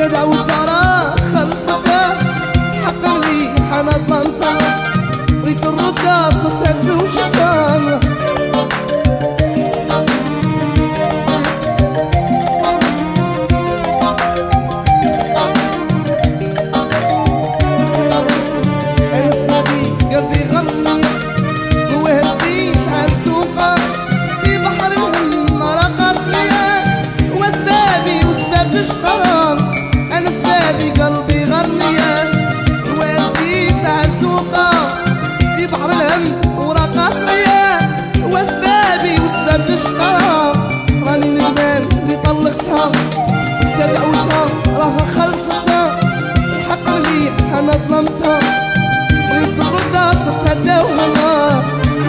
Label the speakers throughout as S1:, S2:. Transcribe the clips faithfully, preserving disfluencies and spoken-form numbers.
S1: دعوتها راه خلطتها حقا لي حنا ظلمتها بغيت نردها صرتها توجدها انا سبابي قلبي غني هو هزيت عالسوقه في بحر الهم رقص فيا هو سبابي وسباب الشقرار انا سبابي قلبي غنيه هو هزيت عالسوقه في بحر الهم ورقص فيا هو سبابي وسباب الشقرار راني ندمان اللي طلقتها دعوتها راها خلطتها الحق لي انا ظلمتها بغيت نردها صرتها دوما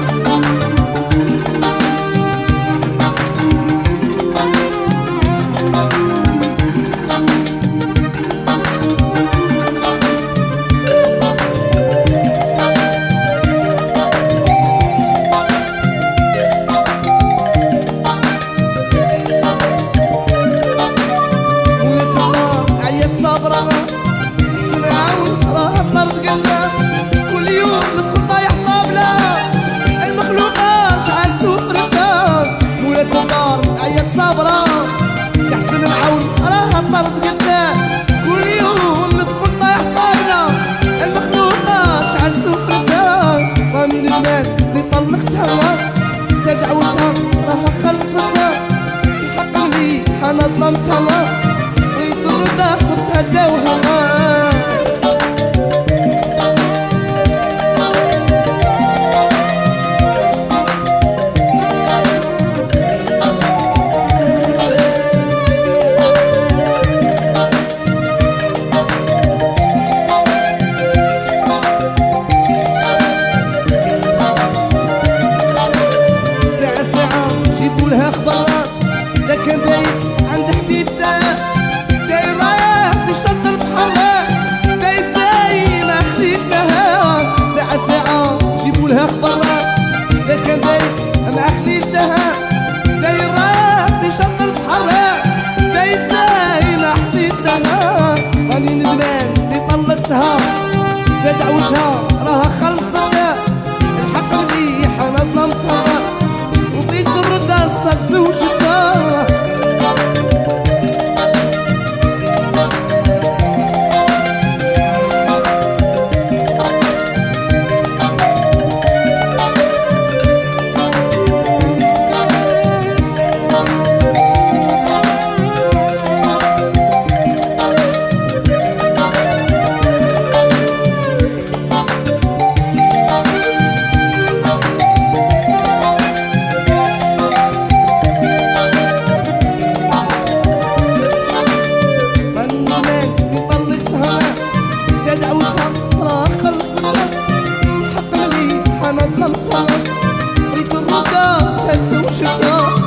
S1: صبرنا حسن عون راه الطرد قلتها كل يوم ندخل طايح طابلة المخلوقة شعال سفرتها ولات الدار عيط صابرة يا حسن العون راه الطرد قلتها كل يوم ندخل طايح طابلة المخلوقة شعال سفرتها راني ندمان اللي طلقتها دعوتها راه خلصتها الحق لي انا ظلمتها بغيت نردها صرتها دوها ساعة ساعة جيبولها خبرها لا كان بايت عند حبيبته داير رايح في شط البحر بايت زي ما خليتها ساعة ساعة جيبولها خبرها لا كان بايت مع حليلتها داير رايح في شط البحر بايت زي ما حليتها راني ندمان اللي طلقتها دعوتها راها خلصتها الحق لي انا ظلمتها وبغيت نردها صرت وجدتها دعوتها راه خلصتها حق لي انا ظلمتها بغيت نردها صرتها توجدتها